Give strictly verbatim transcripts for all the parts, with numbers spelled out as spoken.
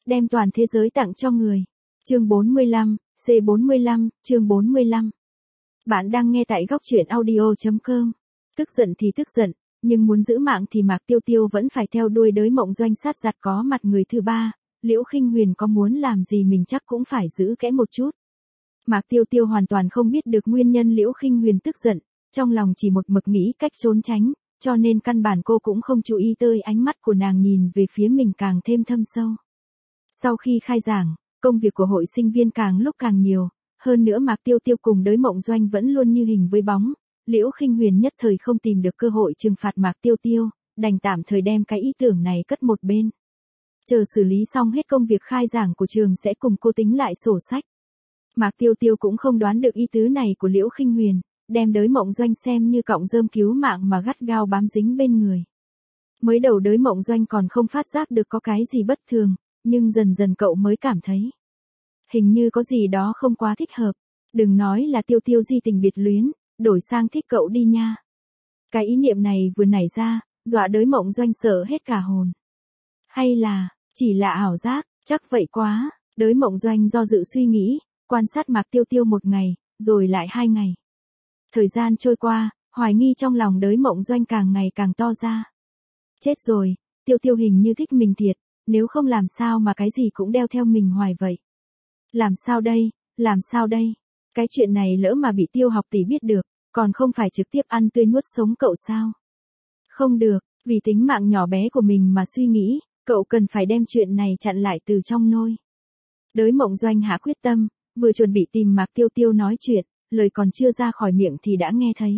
đem toàn thế giới tặng cho người. Chương bốn mươi lăm, C bốn mươi lăm, chương bốn mươi lăm. Bạn đang nghe tại góc truyện audio chấm com. Tức giận thì tức giận, nhưng muốn giữ mạng thì Mạc Tiêu Tiêu vẫn phải theo đuôi Đới Mộng Doanh sát giặt có mặt người thứ ba. Liễu Khinh Huyền có muốn làm gì mình chắc cũng phải giữ kẽ một chút. Mạc Tiêu Tiêu hoàn toàn không biết được nguyên nhân Liễu Khinh Huyền tức giận, trong lòng chỉ một mực nghĩ cách trốn tránh, cho nên căn bản cô cũng không chú ý tới ánh mắt của nàng nhìn về phía mình càng thêm thâm sâu. Sau khi khai giảng, công việc của hội sinh viên càng lúc càng nhiều, hơn nữa Mạc Tiêu Tiêu cùng Đới Mộng Doanh vẫn luôn như hình với bóng, Liễu Khinh Huyền nhất thời không tìm được cơ hội trừng phạt Mạc Tiêu Tiêu, đành tạm thời đem cái ý tưởng này cất một bên. Chờ xử lý xong hết công việc khai giảng của trường sẽ cùng cô tính lại sổ sách. Mạc Tiêu Tiêu cũng không đoán được ý tứ này của Liễu Khinh Huyền, đem Đới Mộng Doanh xem như cọng rơm cứu mạng mà gắt gao bám dính bên người. Mới đầu Đới Mộng Doanh còn không phát giác được có cái gì bất thường, nhưng dần dần cậu mới cảm thấy hình như có gì đó không quá thích hợp. Đừng nói là Tiêu Tiêu di tình biệt luyến, đổi sang thích cậu đi nha. Cái ý niệm này vừa nảy ra, dọa Đới Mộng Doanh sợ hết cả hồn. Hay là, chỉ là ảo giác, chắc vậy quá. Đới Mộng Doanh do dự suy nghĩ, quan sát Mạc Tiêu Tiêu một ngày, rồi lại hai ngày. Thời gian trôi qua, hoài nghi trong lòng Đới Mộng Doanh càng ngày càng to ra. Chết rồi, Tiêu Tiêu hình như thích mình thiệt, nếu không làm sao mà cái gì cũng đeo theo mình hoài vậy. Làm sao đây, làm sao đây? Cái chuyện này lỡ mà bị Tiêu học tỷ biết được, còn không phải trực tiếp ăn tươi nuốt sống cậu sao? Không được, vì tính mạng nhỏ bé của mình mà suy nghĩ, cậu cần phải đem chuyện này chặn lại từ trong nôi. Đới Mộng Doanh hạ quyết tâm, vừa chuẩn bị tìm Mạc Tiêu Tiêu nói chuyện, lời còn chưa ra khỏi miệng thì đã nghe thấy.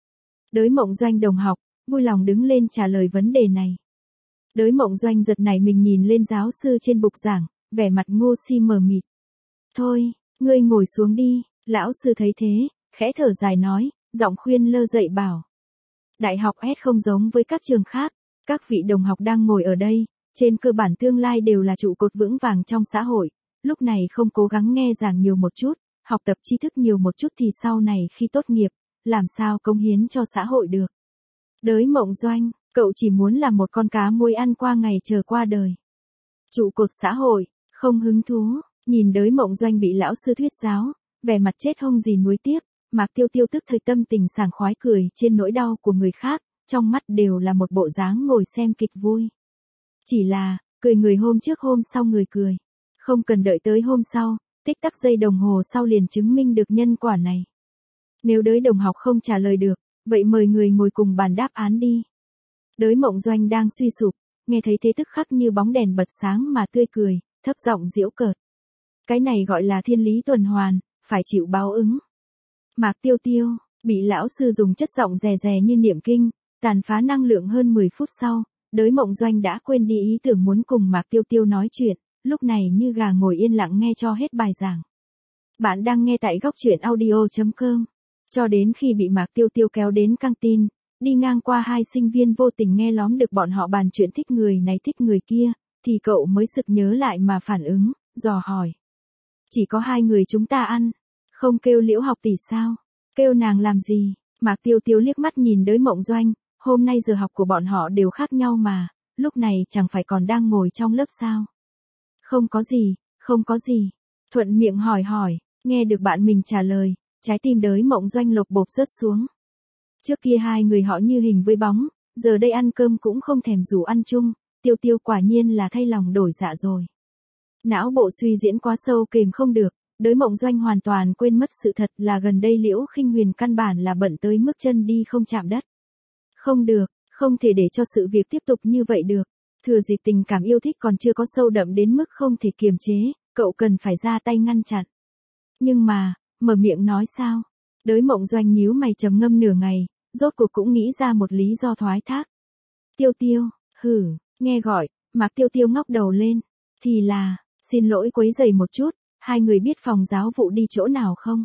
Đới Mộng Doanh đồng học, vui lòng đứng lên trả lời vấn đề này. Đới Mộng Doanh giật nảy mình nhìn lên giáo sư trên bục giảng, vẻ mặt ngu si mờ mịt. Thôi, ngươi ngồi xuống đi, lão sư thấy thế, khẽ thở dài nói, giọng khuyên lơ dạy bảo. Đại học S không giống với các trường khác, các vị đồng học đang ngồi ở đây, trên cơ bản tương lai đều là trụ cột vững vàng trong xã hội, lúc này không cố gắng nghe giảng nhiều một chút, học tập tri thức nhiều một chút thì sau này khi tốt nghiệp, làm sao cống hiến cho xã hội được. Đới Mộng Doanh, cậu chỉ muốn là một con cá muối ăn qua ngày chờ qua đời. Trụ cột xã hội, không hứng thú, nhìn Đới Mộng Doanh bị lão sư thuyết giáo, vẻ mặt chết hông gì nuối tiếc, Mạc Tiêu Tiêu tức thời tâm tình sảng khoái cười trên nỗi đau của người khác, trong mắt đều là một bộ dáng ngồi xem kịch vui. Chỉ là, cười người hôm trước hôm sau người cười. Không cần đợi tới hôm sau, tích tắc giây đồng hồ sau liền chứng minh được nhân quả này. Nếu Đới đồng học không trả lời được, vậy mời người ngồi cùng bàn đáp án đi. Đới Mộng Doanh đang suy sụp, nghe thấy thế tức khắc như bóng đèn bật sáng mà tươi cười, thấp giọng giễu cợt. Cái này gọi là thiên lý tuần hoàn, phải chịu báo ứng. Mạc Tiêu Tiêu, bị lão sư dùng chất giọng rè rè như niệm kinh, tàn phá năng lượng hơn mười phút sau, Đới Mộng Doanh đã quên đi ý tưởng muốn cùng Mạc Tiêu Tiêu nói chuyện, lúc này như gà ngồi yên lặng nghe cho hết bài giảng. Bạn đang nghe tại góc truyện audio chấm com. Cho đến khi bị Mạc Tiêu Tiêu kéo đến căng tin, đi ngang qua hai sinh viên vô tình nghe lóm được bọn họ bàn chuyện thích người này thích người kia, thì cậu mới sực nhớ lại mà phản ứng, dò hỏi. Chỉ có hai người chúng ta ăn, không kêu Liễu học tỷ sao? Kêu nàng làm gì? Mạc Tiêu Tiêu liếc mắt nhìn Đới Mộng Doanh, hôm nay giờ học của bọn họ đều khác nhau mà, lúc này chẳng phải còn đang ngồi trong lớp sao? Không có gì, không có gì. Thuận miệng hỏi hỏi, nghe được bạn mình trả lời, trái tim Đới Mộng Doanh lột bột rớt xuống. Trước kia hai người họ như hình với bóng, giờ đây ăn cơm cũng không thèm rủ ăn chung, Tiêu Tiêu quả nhiên là thay lòng đổi dạ rồi. Não bộ suy diễn quá sâu kềm không được, Đới Mộng Doanh hoàn toàn quên mất sự thật là gần đây Liễu Khinh Huyền căn bản là bận tới mức chân đi không chạm đất. Không được, không thể để cho sự việc tiếp tục như vậy được. Thừa dịp tình cảm yêu thích còn chưa có sâu đậm đến mức không thể kiềm chế, cậu cần phải ra tay ngăn chặn. Nhưng mà, mở miệng nói sao? Đới Mộng Doanh nhíu mày trầm ngâm nửa ngày, rốt cuộc cũng nghĩ ra một lý do thoái thác. Tiêu Tiêu, hử, nghe gọi, Mạc Tiêu Tiêu ngóc đầu lên. Thì là, xin lỗi quấy rầy một chút, hai người biết phòng giáo vụ đi chỗ nào không?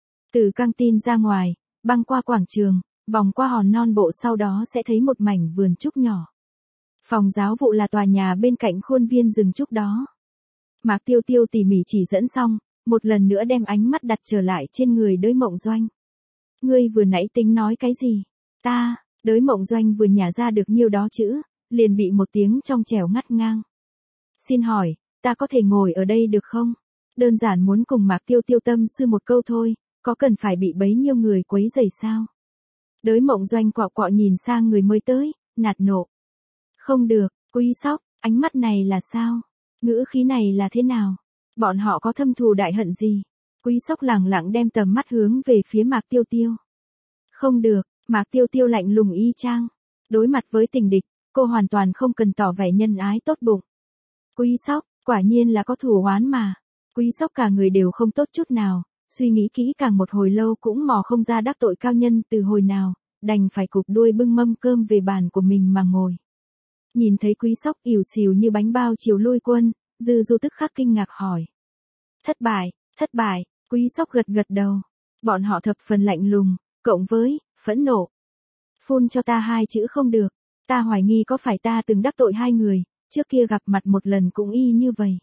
Từ căng tin ra ngoài, băng qua quảng trường, vòng qua hòn non bộ sau đó sẽ thấy một mảnh vườn trúc nhỏ. Phòng giáo vụ là tòa nhà bên cạnh khuôn viên rừng trúc đó. Mạc Tiêu Tiêu tỉ mỉ chỉ dẫn xong, một lần nữa đem ánh mắt đặt trở lại trên người Đới Mộng Doanh. Ngươi vừa nãy tính nói cái gì? Ta, Đới Mộng Doanh vừa nhả ra được nhiêu đó chữ, liền bị một tiếng trong trẻo ngắt ngang. Xin hỏi, ta có thể ngồi ở đây được không? Đơn giản muốn cùng Mạc Tiêu Tiêu tâm sư một câu thôi, có cần phải bị bấy nhiêu người quấy rầy sao? Đới Mộng Doanh quạo quọ nhìn sang người mới tới, nạt nộ. Không được, Quý Sóc, ánh mắt này là sao? Ngữ khí này là thế nào? Bọn họ có thâm thù đại hận gì? Quý Sóc lẳng lặng đem tầm mắt hướng về phía Mạc Tiêu Tiêu. Không được, Mạc Tiêu Tiêu lạnh lùng y chang. Đối mặt với tình địch, cô hoàn toàn không cần tỏ vẻ nhân ái tốt bụng. Quý Sóc, quả nhiên là có thù oán mà. Quý Sóc cả người đều không tốt chút nào, suy nghĩ kỹ càng một hồi lâu cũng mò không ra đắc tội cao nhân từ hồi nào, đành phải cụp đuôi bưng mâm cơm về bàn của mình mà ngồi. Nhìn thấy Quý Sóc ỉu xìu như bánh bao chiều lui quân, Dư Du tức khắc kinh ngạc hỏi. Thất bại, thất bại, Quý Sóc gật gật đầu. Bọn họ thập phần lạnh lùng, cộng với, phẫn nộ. Phun cho ta hai chữ không được, ta hoài nghi có phải ta từng đắc tội hai người, trước kia gặp mặt một lần cũng y như vậy.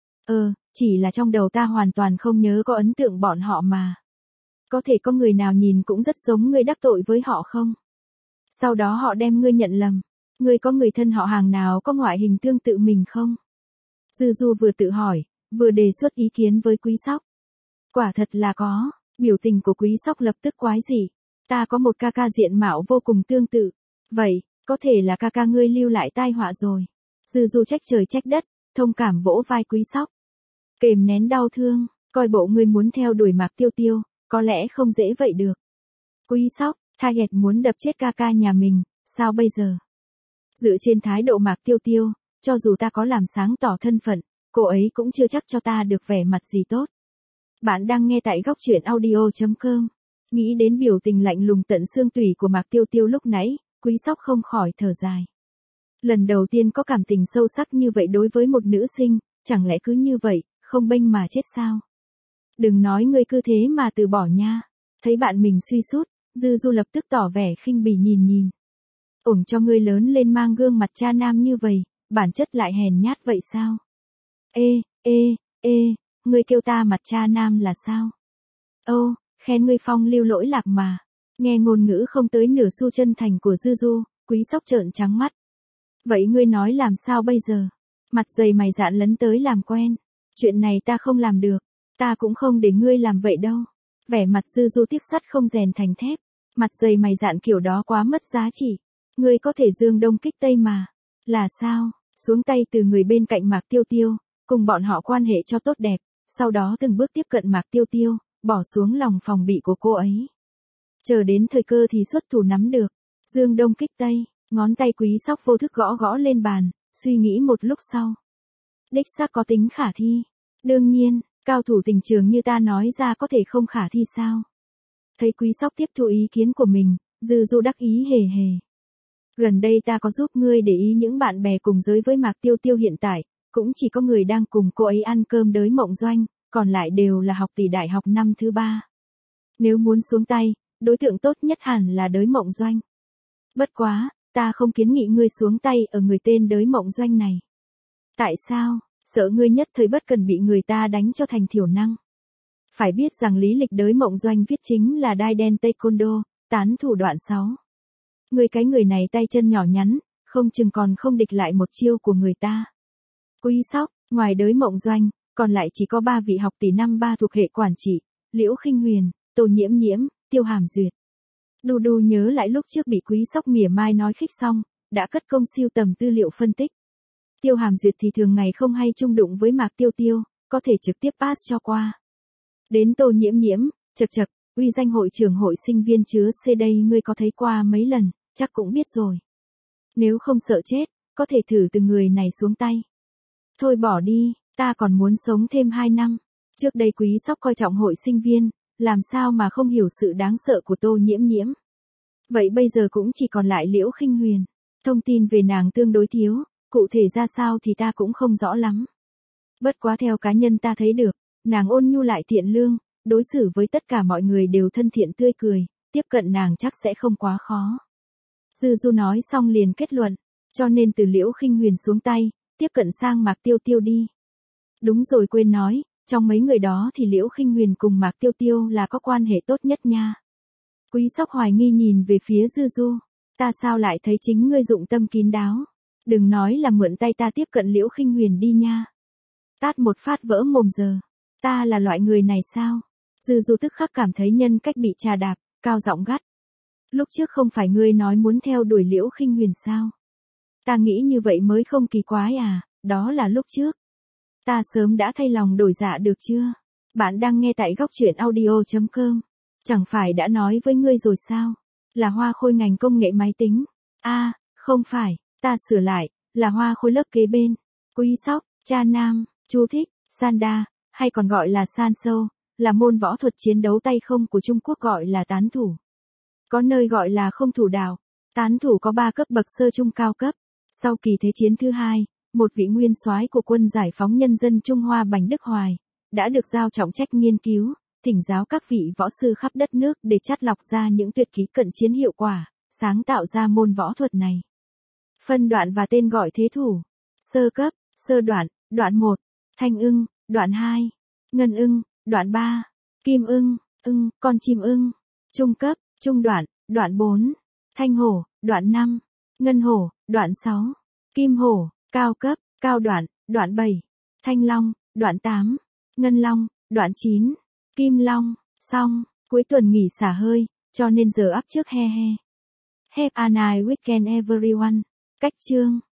Ờ, chỉ là trong đầu ta hoàn toàn không nhớ có ấn tượng bọn họ mà. Có thể có người nào nhìn cũng rất giống ngươi đắc tội với họ không? Sau đó họ đem ngươi nhận lầm. Ngươi có người thân họ hàng nào có ngoại hình tương tự mình không? Dư Du vừa tự hỏi, vừa đề xuất ý kiến với Quý Sóc. Quả thật là có, biểu tình của Quý Sóc lập tức quái dị. Ta có một ca ca diện mạo vô cùng tương tự. Vậy, có thể là ca ca ngươi lưu lại tai họa rồi. Dư Du trách trời trách đất, thông cảm vỗ vai Quý Sóc. Kềm nén đau thương, coi bộ ngươi muốn theo đuổi Mạc Tiêu Tiêu, có lẽ không dễ vậy được. Quý Sóc, Target muốn đập chết ca ca nhà mình, sao bây giờ? Dựa trên thái độ Mạc Tiêu Tiêu, cho dù ta có làm sáng tỏ thân phận, cô ấy cũng chưa chắc cho ta được vẻ mặt gì tốt. Bạn đang nghe tại góc truyện audio chấm com. Nghĩ đến biểu tình lạnh lùng tận xương tủy của Mạc Tiêu Tiêu lúc nãy, Quý Sóc không khỏi thở dài. Lần đầu tiên có cảm tình sâu sắc như vậy đối với một nữ sinh, chẳng lẽ cứ như vậy, không bênh mà chết sao? Đừng nói ngươi cứ thế mà từ bỏ nha. Thấy bạn mình suy sút, Dư Du lập tức tỏ vẻ khinh bỉ nhìn nhìn. Ổng cho ngươi lớn lên mang gương mặt cha nam như vậy, bản chất lại hèn nhát vậy sao? Ê, ê, ê, ngươi kêu ta mặt cha nam là sao? Ô, khen ngươi phong lưu lỗi lạc mà. Nghe ngôn ngữ không tới nửa xu chân thành của Dư Du, Quý Sóc trợn trắng mắt. Vậy ngươi nói làm sao bây giờ? Mặt dày mày dạn lấn tới làm quen. Chuyện này ta không làm được. Ta cũng không để ngươi làm vậy đâu. Vẻ mặt Dư Du tiếc sắt không rèn thành thép. Mặt dày mày dạn kiểu đó quá mất giá trị. Ngươi có thể dương đông kích tây mà. Là sao? Xuống tay từ người bên cạnh Mạc Tiêu Tiêu, cùng bọn họ quan hệ cho tốt đẹp, sau đó từng bước tiếp cận Mạc Tiêu Tiêu, bỏ xuống lòng phòng bị của cô ấy. Chờ đến thời cơ thì xuất thủ nắm được. Dương đông kích tây, ngón tay Quý Sóc vô thức gõ gõ lên bàn, suy nghĩ một lúc sau. Đích xác có tính khả thi. Đương nhiên, cao thủ tình trường như ta nói ra có thể không khả thi sao? Thấy Quý Sóc tiếp thu ý kiến của mình, Dư Du đắc ý hề hề. Gần đây ta có giúp ngươi để ý những bạn bè cùng giới với Mạc Tiêu Tiêu hiện tại, cũng chỉ có người đang cùng cô ấy ăn cơm Đới Mộng Doanh, còn lại đều là học tỷ đại học năm thứ ba. Nếu muốn xuống tay, đối tượng tốt nhất hẳn là Đới Mộng Doanh. Bất quá, ta không kiến nghị ngươi xuống tay ở người tên Đới Mộng Doanh này. Tại sao? Sợ ngươi nhất thời bất cần bị người ta đánh cho thành thiểu năng. Phải biết rằng lý lịch Đới Mộng Doanh viết chính là đai đen taekwondo, tán thủ đoạn sáu. Ngươi cái người này tay chân nhỏ nhắn, không chừng còn không địch lại một chiêu của người ta. Quý Sóc, ngoài Đới Mộng Doanh, còn lại chỉ có ba vị học tỷ năm ba thuộc hệ quản trị, Liễu Khinh Huyền, Tô Nhiễm Nhiễm, Tiêu Hàm Duyệt. Đu Đu nhớ lại lúc trước bị Quý Sóc mỉa mai nói khích xong, đã cất công siêu tầm tư liệu phân tích. Tiêu Hàm Duyệt thì thường ngày không hay chung đụng với Mạc Tiêu Tiêu, có thể trực tiếp pass cho qua. Đến Tô Nhiễm Nhiễm, chật chật, uy danh hội trưởng hội sinh viên chứa C đây ngươi có thấy qua mấy lần, chắc cũng biết rồi. Nếu không sợ chết, có thể thử từng người này xuống tay. Thôi bỏ đi, ta còn muốn sống thêm hai năm. Trước đây Quý Sóc coi trọng hội sinh viên, làm sao mà không hiểu sự đáng sợ của Tô Nhiễm Nhiễm. Vậy bây giờ cũng chỉ còn lại Liễu Khinh Huyền. Thông tin về nàng tương đối thiếu, cụ thể ra sao thì ta cũng không rõ lắm. Bất quá theo cá nhân ta thấy được, nàng ôn nhu lại thiện lương, đối xử với tất cả mọi người đều thân thiện tươi cười, tiếp cận nàng chắc sẽ không quá khó. Dư Du nói xong liền kết luận, cho nên từ Liễu Khinh Huyền xuống tay, tiếp cận sang Mạc Tiêu Tiêu đi. Đúng rồi quên nói, trong mấy người đó thì Liễu Khinh Huyền cùng Mạc Tiêu Tiêu là có quan hệ tốt nhất nha. Quý Sóc hoài nghi nhìn về phía Dư Du, ta sao lại thấy chính ngươi dụng tâm kín đáo. Đừng nói là mượn tay ta tiếp cận Liễu Khinh Huyền đi nha. Tát một phát vỡ mồm giờ. Ta là loại người này sao? Dư Du tức khắc cảm thấy nhân cách bị trà đạp, cao giọng gắt. Lúc trước không phải ngươi nói muốn theo đuổi Liễu Khinh Huyền sao? Ta nghĩ như vậy mới không kỳ quái à, đó là lúc trước. Ta sớm đã thay lòng đổi dạ được chưa? Bạn đang nghe tại góc truyện audio.com. Chẳng phải đã nói với ngươi rồi sao? Là Hoa Khôi ngành công nghệ máy tính. A, à, không phải, ta sửa lại, là Hoa Khôi lớp kế bên. Quý Sóc, Cha Nam, chú thích, Sanda, hay còn gọi là San Sâu, là môn võ thuật chiến đấu tay không của Trung Quốc gọi là tán thủ. Có nơi gọi là không thủ đạo. Tán thủ có ba cấp bậc sơ trung cao cấp. Sau kỳ thế chiến thứ hai, một vị nguyên soái của quân giải phóng nhân dân Trung Hoa Bành Đức Hoài đã được giao trọng trách nghiên cứu, thỉnh giáo các vị võ sư khắp đất nước để chắt lọc ra những tuyệt kỹ cận chiến hiệu quả, sáng tạo ra môn võ thuật này. Phân đoạn và tên gọi thế thủ. Sơ cấp, sơ đoạn, đoạn một, Thanh ưng, đoạn hai, Ngân ưng, đoạn ba, Kim ưng, ưng, con chim ưng. Trung cấp, trung đoạn, đoạn bốn, Thanh hổ, đoạn năm, Ngân hổ, đoạn sáu, Kim hổ. Cao cấp, cao đoạn, đoạn bảy, Thanh long, đoạn tám, Ngân long, đoạn chín, Kim long. Xong, cuối tuần nghỉ xả hơi, cho nên giờ up trước he he. Have a nice weekend everyone. Cách chương